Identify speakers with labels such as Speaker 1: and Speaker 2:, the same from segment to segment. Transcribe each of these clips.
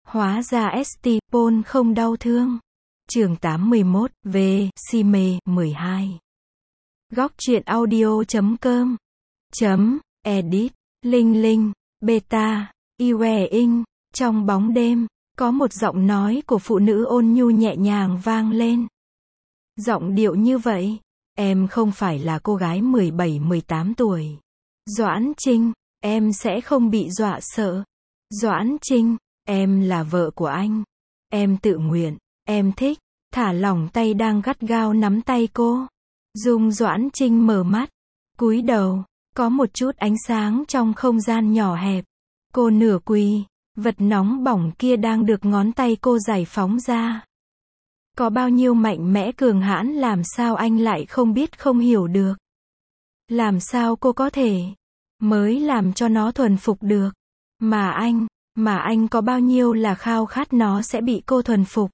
Speaker 1: Hóa ra ST Paul không đau thương. Chương 81, V, si mê, 12. Góc truyện audio.com Edit, Linh Linh, Beta, Iwe Ing. Trong bóng đêm, có một giọng nói của phụ nữ ôn nhu nhẹ nhàng vang lên. Giọng điệu như vậy, em không phải là cô gái 17-18 tuổi. Doãn Trinh, em sẽ không bị dọa sợ. Doãn Trinh, em là vợ của anh. Em tự nguyện, em thích. Thả lỏng tay đang gắt gao nắm tay cô. Dung Doãn Trinh mở mắt, cúi đầu, có một chút ánh sáng trong không gian nhỏ hẹp. Cô nửa quỳ, vật nóng bỏng kia đang được ngón tay cô giải phóng ra. Có bao nhiêu mạnh mẽ cường hãn làm sao anh lại không biết không hiểu được. Làm sao cô có thể mới làm cho nó thuần phục được. Mà anh có bao nhiêu là khao khát nó sẽ bị cô thuần phục.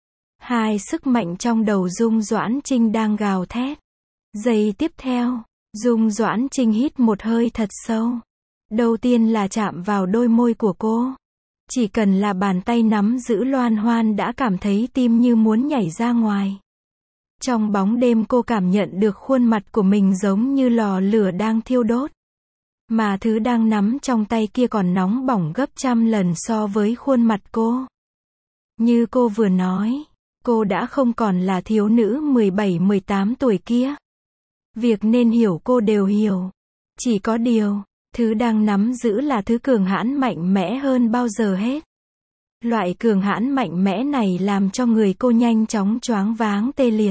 Speaker 1: Hai sức mạnh trong đầu Dung Doãn Trinh đang gào thét. Giây tiếp theo, Dung Doãn Trinh hít một hơi thật sâu. Đầu tiên là chạm vào đôi môi của cô. Chỉ cần là bàn tay nắm giữ Loan Hoan đã cảm thấy tim như muốn nhảy ra ngoài. Trong bóng đêm cô cảm nhận được khuôn mặt của mình giống như lò lửa đang thiêu đốt. Mà thứ đang nắm trong tay kia còn nóng bỏng gấp trăm lần so với khuôn mặt cô. Như cô vừa nói, cô đã không còn là thiếu nữ 17-18 tuổi kia. Việc nên hiểu cô đều hiểu. Chỉ có điều, thứ đang nắm giữ là thứ cường hãn mạnh mẽ hơn bao giờ hết. Loại cường hãn mạnh mẽ này làm cho người cô nhanh chóng choáng váng tê liệt.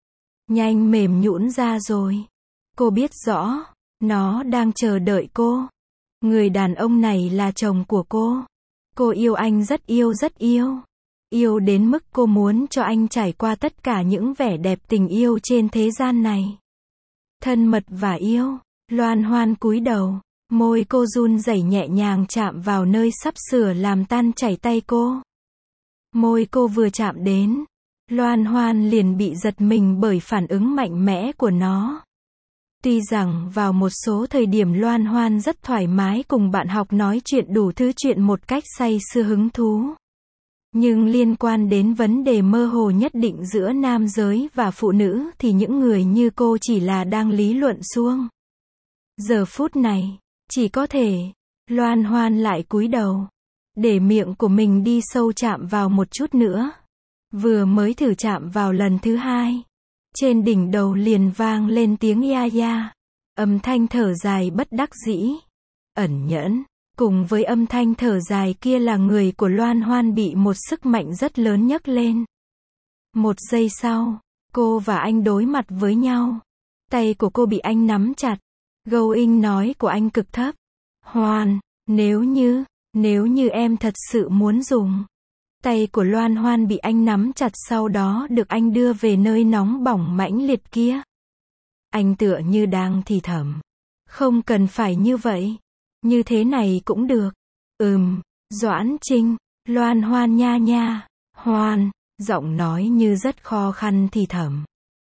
Speaker 1: Nhanh mềm nhũn ra rồi. Cô biết rõ, nó đang chờ đợi cô. Người đàn ông này là chồng của cô. Cô yêu anh rất yêu rất yêu. Yêu đến mức cô muốn cho anh trải qua tất cả những vẻ đẹp tình yêu trên thế gian này. Thân mật và yêu. Loan Hoan cúi đầu. Môi cô run rẩy nhẹ nhàng chạm vào nơi sắp sửa làm tan chảy tay cô. Môi cô vừa chạm đến, Loan Hoan liền bị giật mình bởi phản ứng mạnh mẽ của nó. Tuy rằng vào một số thời điểm Loan Hoan rất thoải mái cùng bạn học nói chuyện đủ thứ chuyện một cách say sưa hứng thú. Nhưng liên quan đến vấn đề mơ hồ nhất định giữa nam giới và phụ nữ thì những người như cô chỉ là đang lý luận suông. Giờ phút này, chỉ có thể, Loan Hoan lại cúi đầu, để miệng của mình đi sâu chạm vào một chút nữa. Vừa mới thử chạm vào lần thứ hai, trên đỉnh đầu liền vang lên tiếng ya ya. Âm thanh thở dài bất đắc dĩ, ẩn nhẫn, cùng với âm thanh thở dài kia là người của Loan Hoan bị một sức mạnh rất lớn nhấc lên. Một giây sau, cô và anh đối mặt với nhau. Tay của cô bị anh nắm chặt. Going nói của anh cực thấp. Hoan, nếu như em thật sự muốn dùng. Tay của Loan Hoan bị anh nắm chặt sau đó được anh đưa về nơi nóng bỏng mãnh liệt kia. Anh tựa như đang thì thầm. Không cần phải như vậy. Như thế này cũng được. Doãn Trinh, Loan Hoan nha nha. Hoan, giọng nói như rất khó khăn thì thầm.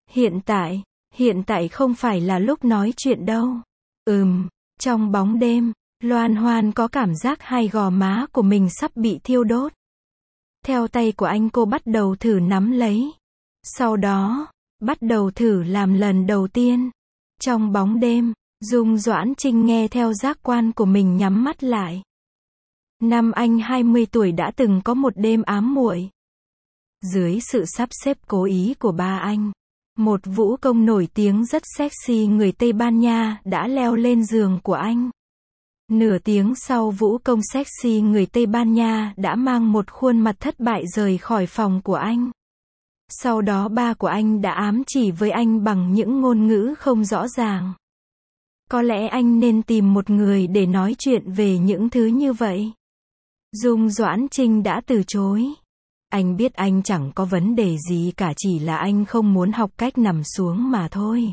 Speaker 1: Hiện tại không phải là lúc nói chuyện đâu. Trong bóng đêm, Loan Hoan có cảm giác hai gò má của mình sắp bị thiêu đốt. Theo tay của anh cô bắt đầu thử nắm lấy. Sau đó, bắt đầu thử làm lần đầu tiên. Trong bóng đêm, Dung Doãn Trinh nghe theo giác quan của mình nhắm mắt lại. Năm anh 20 tuổi đã từng có một đêm ám muội. Dưới sự sắp xếp cố ý của ba anh, một vũ công nổi tiếng rất sexy người Tây Ban Nha đã leo lên giường của anh. Nửa tiếng sau vũ công sexy người Tây Ban Nha đã mang một khuôn mặt thất bại rời khỏi phòng của anh. Sau đó ba của anh đã ám chỉ với anh bằng những ngôn ngữ không rõ ràng. Có lẽ anh nên tìm một người để nói chuyện về những thứ như vậy. Dung Doãn Trinh đã từ chối. Anh biết anh chẳng có vấn đề gì cả, chỉ là anh không muốn học cách nằm xuống mà thôi.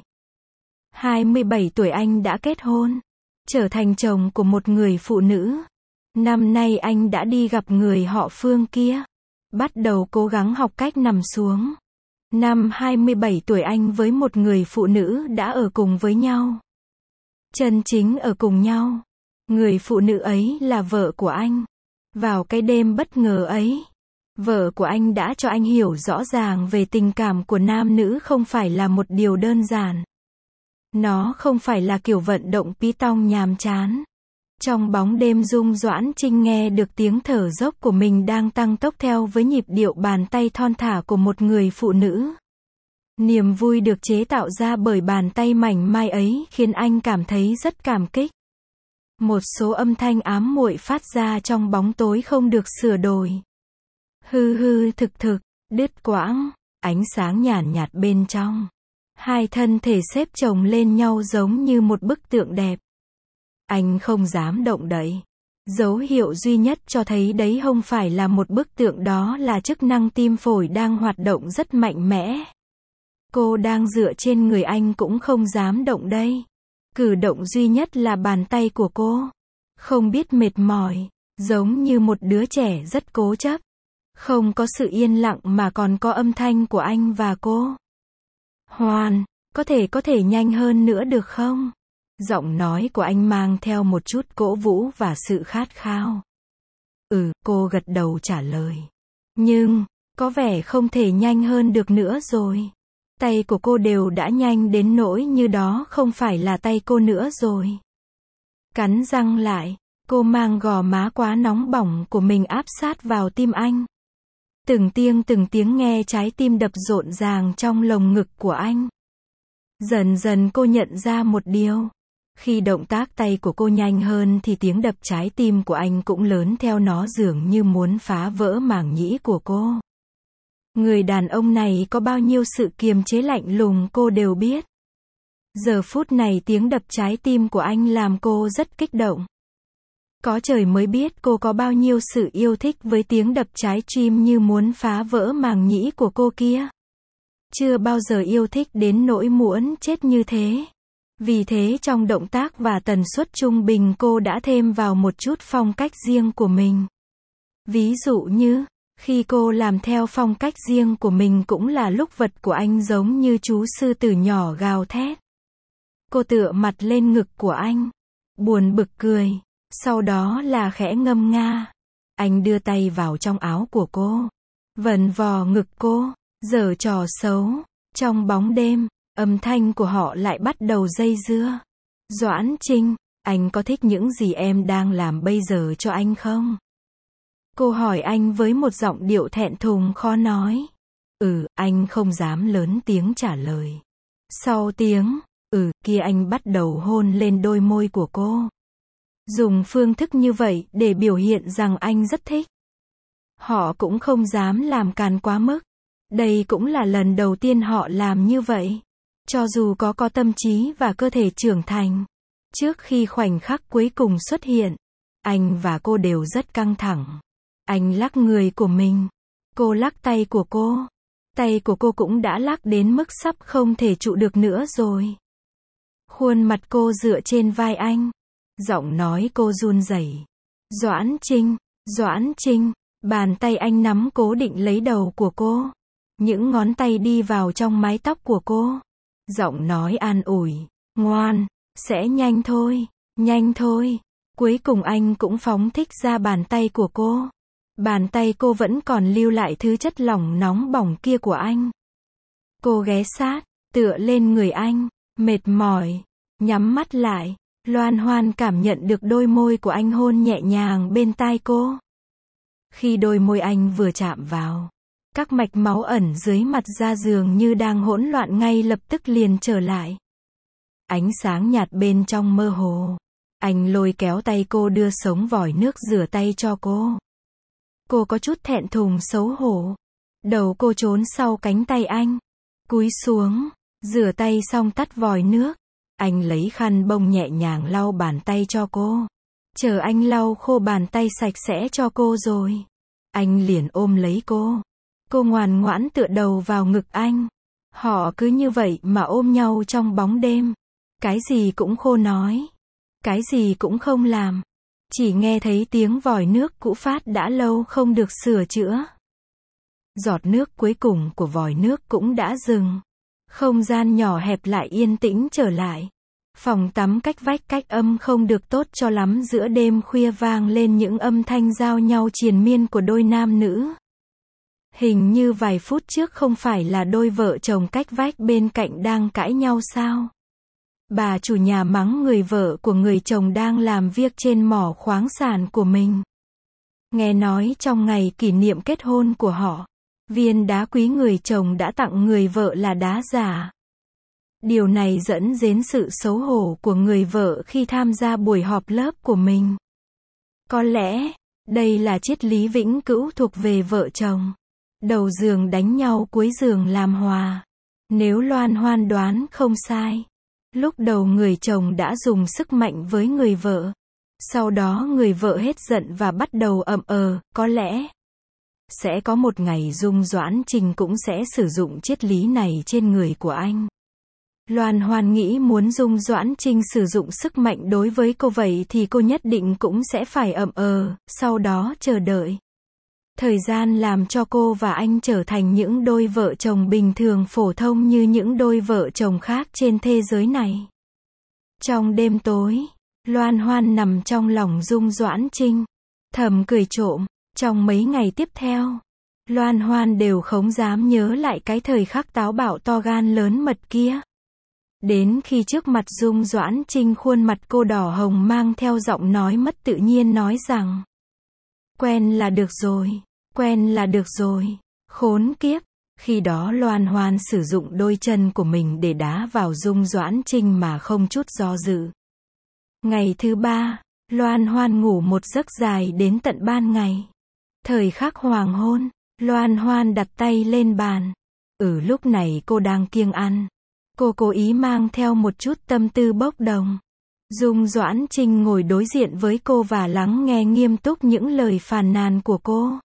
Speaker 1: 27 tuổi anh đã kết hôn, trở thành chồng của một người phụ nữ. Năm nay anh đã đi gặp người họ Phương kia, bắt đầu cố gắng học cách nằm xuống. Năm 27 tuổi anh với một người phụ nữ đã ở cùng với nhau. Chân chính ở cùng nhau. Người phụ nữ ấy là vợ của anh. Vào cái đêm bất ngờ ấy, vợ của anh đã cho anh hiểu rõ ràng về tình cảm của nam nữ không phải là một điều đơn giản. Nó không phải là kiểu vận động pi tong nhàm chán. Trong bóng đêm Doãn Trinh nghe được tiếng thở dốc của mình đang tăng tốc theo với nhịp điệu bàn tay thon thả của một người phụ nữ. Niềm vui được chế tạo ra bởi bàn tay mảnh mai ấy khiến anh cảm thấy rất cảm kích. Một số âm thanh ám muội phát ra trong bóng tối không được sửa đổi. Hư hư thực thực, đứt quãng, ánh sáng nhàn nhạt bên trong. Hai thân thể xếp chồng lên nhau giống như một bức tượng đẹp. Anh không dám động đậy. Dấu hiệu duy nhất cho thấy đấy không phải là một bức tượng, đó là chức năng tim phổi đang hoạt động rất mạnh mẽ. Cô đang dựa trên người anh cũng không dám động đây. Cử động duy nhất là bàn tay của cô. Không biết mệt mỏi, giống như một đứa trẻ rất cố chấp. Không có sự yên lặng mà còn có âm thanh của anh và cô. Hoàn, có thể nhanh hơn nữa được không? Giọng nói của anh mang theo một chút cổ vũ và sự khát khao. Cô gật đầu trả lời. Nhưng, có vẻ không thể nhanh hơn được nữa rồi. Tay của cô đều đã nhanh đến nỗi như đó không phải là tay cô nữa rồi. Cắn răng lại, cô mang gò má quá nóng bỏng của mình áp sát vào tim anh. Từng tiếng nghe trái tim đập rộn ràng trong lồng ngực của anh. Dần dần cô nhận ra một điều. Khi động tác tay của cô nhanh hơn thì tiếng đập trái tim của anh cũng lớn theo, nó dường như muốn phá vỡ màng nhĩ của cô. Người đàn ông này có bao nhiêu sự kiềm chế lạnh lùng cô đều biết. Giờ phút này tiếng đập trái tim của anh làm cô rất kích động. Có trời mới biết cô có bao nhiêu sự yêu thích với tiếng đập trái tim như muốn phá vỡ màng nhĩ của cô kia. Chưa bao giờ yêu thích đến nỗi muốn chết như thế. Vì thế trong động tác và tần suất trung bình cô đã thêm vào một chút phong cách riêng của mình. Ví dụ như, khi cô làm theo phong cách riêng của mình cũng là lúc vật của anh giống như chú sư tử nhỏ gào thét. Cô tựa mặt lên ngực của anh, buồn bực cười, sau đó là khẽ ngâm nga. Anh đưa tay vào trong áo của cô, vần vò ngực cô, giở trò xấu. Trong bóng đêm, âm thanh của họ lại bắt đầu dây dưa. Doãn Trinh, anh có thích những gì em đang làm bây giờ cho anh không? Cô hỏi anh với một giọng điệu thẹn thùng khó nói. Anh không dám lớn tiếng trả lời. Sau tiếng, kia anh bắt đầu hôn lên đôi môi của cô. Dùng phương thức như vậy để biểu hiện rằng anh rất thích. Họ cũng không dám làm càn quá mức. Đây cũng là lần đầu tiên họ làm như vậy. Cho dù có tâm trí và cơ thể trưởng thành. Trước khi khoảnh khắc cuối cùng xuất hiện, anh và cô đều rất căng thẳng. Anh lắc người của mình. Cô lắc tay của cô. Tay của cô cũng đã lắc đến mức sắp không thể trụ được nữa rồi. Khuôn mặt cô dựa trên vai anh. Giọng nói cô run rẩy. Doãn Trinh, bàn tay anh nắm cố định lấy đầu của cô. Những ngón tay đi vào trong mái tóc của cô. Giọng nói an ủi. Ngoan, sẽ nhanh thôi. Cuối cùng anh cũng phóng thích ra bàn tay của cô. Bàn tay cô vẫn còn lưu lại thứ chất lỏng nóng bỏng kia của anh. Cô ghé sát, tựa lên người anh, mệt mỏi, nhắm mắt lại, loan hoan cảm nhận được đôi môi của anh hôn nhẹ nhàng bên tai cô. Khi đôi môi anh vừa chạm vào, các mạch máu ẩn dưới mặt da dường như đang hỗn loạn ngay lập tức liền trở lại. Ánh sáng nhạt bên trong mơ hồ. Anh lôi kéo tay cô đưa sống vòi nước rửa tay cho cô. Cô có chút thẹn thùng xấu hổ. Đầu cô trốn sau cánh tay anh. Cúi xuống, rửa tay xong tắt vòi nước. Anh lấy khăn bông nhẹ nhàng lau bàn tay cho cô. Chờ anh lau khô bàn tay sạch sẽ cho cô rồi, anh liền ôm lấy cô. Cô ngoan ngoãn tựa đầu vào ngực anh. Họ cứ như vậy mà ôm nhau trong bóng đêm. Cái gì cũng khô nói. Cái gì cũng không làm. Chỉ nghe thấy tiếng vòi nước cũ phát đã lâu không được sửa chữa. Giọt nước cuối cùng của vòi nước cũng đã dừng. Không gian nhỏ hẹp lại yên tĩnh trở lại. Phòng tắm cách vách cách âm không được tốt cho lắm, giữa đêm khuya vang lên những âm thanh giao nhau triền miên của đôi nam nữ. Hình như vài phút trước không phải là đôi vợ chồng cách vách bên cạnh đang cãi nhau sao? Bà chủ nhà mắng người vợ của người chồng đang làm việc trên mỏ khoáng sản của mình. Nghe nói trong ngày kỷ niệm kết hôn của họ, viên đá quý người chồng đã tặng người vợ là đá giả. Điều này dẫn đến sự xấu hổ của người vợ khi tham gia buổi họp lớp của mình. Có lẽ, đây là triết lý vĩnh cửu thuộc về vợ chồng. Đầu giường đánh nhau, cuối giường làm hòa. Nếu Loan Hoan đoán không sai, lúc đầu người chồng đã dùng sức mạnh với người vợ. Sau đó người vợ hết giận và bắt đầu ậm có lẽ sẽ có một ngày Dung Doãn Trinh cũng sẽ sử dụng triết lý này trên người của anh. Loan Hoan nghĩ muốn Dung Doãn Trinh sử dụng sức mạnh đối với cô vậy thì cô nhất định cũng sẽ phải ậm sau đó chờ đợi. Thời gian làm cho cô và anh trở thành những đôi vợ chồng bình thường phổ thông như những đôi vợ chồng khác trên thế giới này. Trong đêm tối, Loan Hoan nằm trong lòng Dung Doãn Trinh, thầm cười trộm. Trong mấy ngày tiếp theo, Loan Hoan đều không dám nhớ lại cái thời khắc táo bạo to gan lớn mật kia. Đến khi trước mặt Dung Doãn Trinh, khuôn mặt cô đỏ hồng mang theo giọng nói mất tự nhiên nói rằng: quen là được rồi, quen là được rồi. Khốn kiếp. Khi đó Loan Hoan sử dụng đôi chân của mình để đá vào Dung Doãn Trinh mà không chút do dự. Ngày thứ 3, Loan Hoan ngủ một giấc dài đến tận ban ngày. Thời khắc hoàng hôn, Loan Hoan đặt tay lên bàn. Lúc này cô đang kiêng ăn. Cô cố ý mang theo một chút tâm tư bốc đồng. Dung Doãn Trinh ngồi đối diện với cô và lắng nghe nghiêm túc những lời phàn nàn của cô.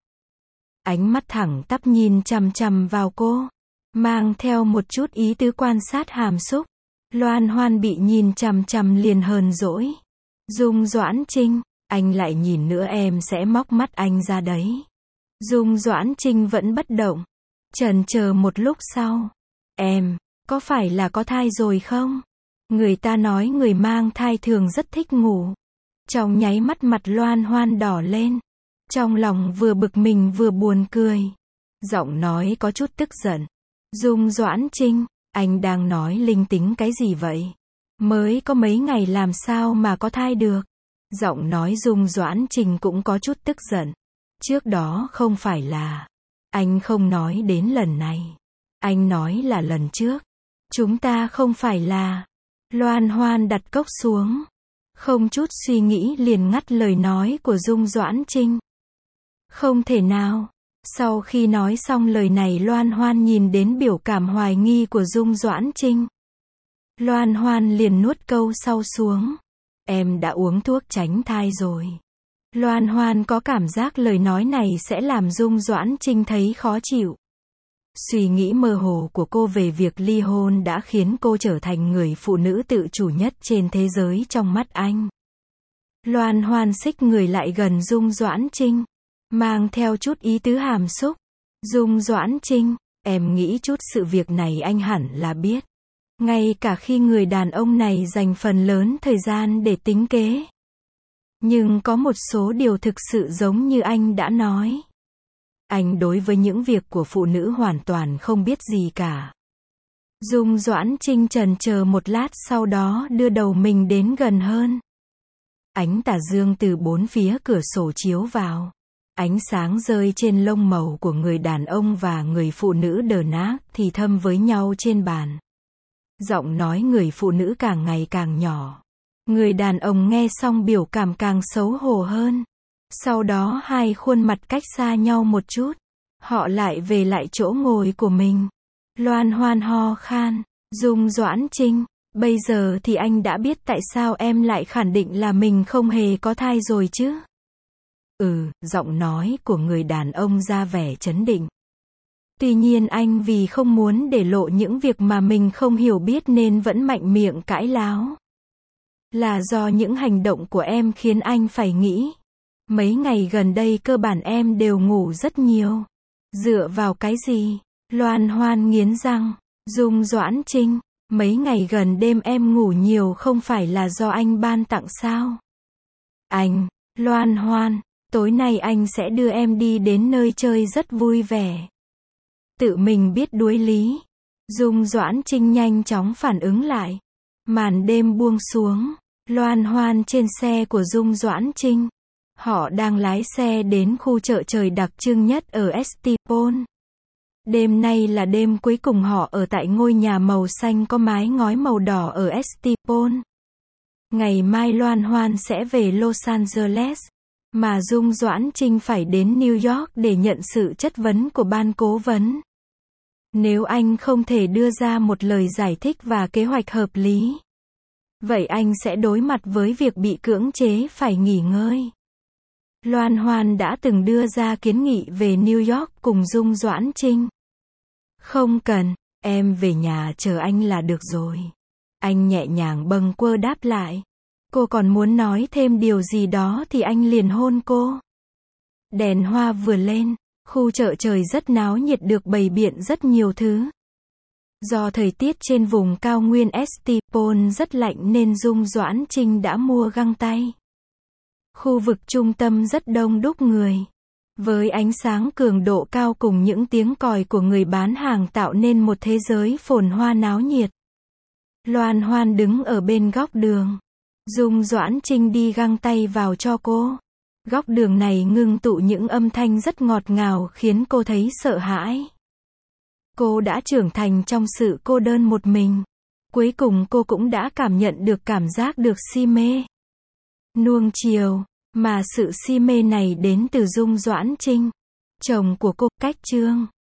Speaker 1: Ánh mắt thẳng tắp nhìn chằm chằm vào cô, mang theo một chút ý tứ quan sát hàm xúc. Loan Hoan bị nhìn chằm chằm liền hờn dỗi. Dung Doãn Trinh, anh lại nhìn nữa em sẽ móc mắt anh ra đấy. Dung Doãn Trinh vẫn bất động. Chần chờ một lúc sau. Em, có phải là có thai rồi không? Người ta nói người mang thai thường rất thích ngủ. Trong nháy mắt mặt Loan Hoan đỏ lên. Trong lòng vừa bực mình vừa buồn cười. Giọng nói có chút tức giận. Dung Doãn Trinh, anh đang nói linh tính cái gì vậy? Mới có mấy ngày làm sao mà có thai được? Giọng nói Dung Doãn Trinh cũng có chút tức giận. Trước đó không phải là... Anh không nói đến lần này. Anh nói là lần trước. Chúng ta không phải là... Loan Hoan đặt cốc xuống. Không chút suy nghĩ liền ngắt lời nói của Dung Doãn Trinh. Không thể nào. Sau khi nói xong lời này, Loan Hoan nhìn đến biểu cảm hoài nghi của Dung Doãn Trinh. Loan Hoan liền nuốt câu sau xuống. Em đã uống thuốc tránh thai rồi. Loan Hoan có cảm giác lời nói này sẽ làm Dung Doãn Trinh thấy khó chịu. Suy nghĩ mơ hồ của cô về việc ly hôn đã khiến cô trở thành người phụ nữ tự chủ nhất trên thế giới trong mắt anh. Loan Hoan xích người lại gần Dung Doãn Trinh, mang theo chút ý tứ hàm xúc. Dung Doãn Trinh, em nghĩ chút sự việc này anh hẳn là biết. Ngay cả khi người đàn ông này dành phần lớn thời gian để tính kế. Nhưng có một số điều thực sự giống như anh đã nói. Anh đối với những việc của phụ nữ hoàn toàn không biết gì cả. Dung Doãn Trinh chần chờ một lát, sau đó đưa đầu mình đến gần hơn. Ánh tà dương từ bốn phía cửa sổ chiếu vào. Ánh sáng rơi trên lông màu của người đàn ông và người phụ nữ đờ nát thì thầm với nhau trên bàn. Giọng nói người phụ nữ càng ngày càng nhỏ. Người đàn ông nghe xong biểu cảm càng xấu hổ hơn. Sau đó hai khuôn mặt cách xa nhau một chút. Họ lại về lại chỗ ngồi của mình. Loan Hoan ho khan. Dung Doãn Trinh, bây giờ thì anh đã biết tại sao em lại khẳng định là mình không hề có thai rồi chứ? Giọng nói của người đàn ông ra vẻ trấn định. Tuy nhiên anh vì không muốn để lộ những việc mà mình không hiểu biết nên vẫn mạnh miệng cãi láo. Là do những hành động của em khiến anh phải nghĩ. Mấy ngày gần đây cơ bản em đều ngủ rất nhiều. Dựa vào cái gì? Loan Hoan nghiến răng. Dung Doãn Trinh, Mấy ngày gần đêm em ngủ nhiều không phải là do anh ban tặng sao? Anh, Loan Hoan, tối nay anh sẽ đưa em đi đến nơi chơi rất vui vẻ. Tự mình biết đuối lý. Dung Doãn Trinh nhanh chóng phản ứng lại. Màn đêm buông xuống. Loan Hoan trên xe của Dung Doãn Trinh. Họ đang lái xe đến khu chợ trời đặc trưng nhất ở Estipon. Đêm nay là đêm cuối cùng họ ở tại ngôi nhà màu xanh có mái ngói màu đỏ ở Estipon. Ngày mai Loan Hoan sẽ về Los Angeles, mà Dung Doãn Trinh phải đến New York để nhận sự chất vấn của ban cố vấn. Nếu anh không thể đưa ra một lời giải thích và kế hoạch hợp lý, vậy anh sẽ đối mặt với việc bị cưỡng chế phải nghỉ ngơi. Loan Hoan đã từng đưa ra kiến nghị về New York cùng Dung Doãn Trinh. Không cần, em về nhà chờ anh là được rồi. Anh nhẹ nhàng bâng quơ đáp lại. Cô còn muốn nói thêm điều gì đó thì anh liền hôn cô. Đèn hoa vừa lên, khu chợ trời rất náo nhiệt được bày biện rất nhiều thứ. Do thời tiết trên vùng cao nguyên Estipon rất lạnh nên Dung Doãn Trinh đã mua găng tay. Khu vực trung tâm rất đông đúc người. Với ánh sáng cường độ cao cùng những tiếng còi của người bán hàng tạo nên một thế giới phồn hoa náo nhiệt. Loan Hoan đứng ở bên góc đường. Dung Doãn Trinh đi găng tay vào cho cô. Góc đường này ngưng tụ những âm thanh rất ngọt ngào khiến cô thấy sợ hãi. Cô đã trưởng thành trong sự cô đơn một mình. Cuối cùng cô cũng đã cảm nhận được cảm giác được si mê, nuông chiều, mà sự si mê này đến từ Dung Doãn Trinh, chồng của cô, Cách Trương.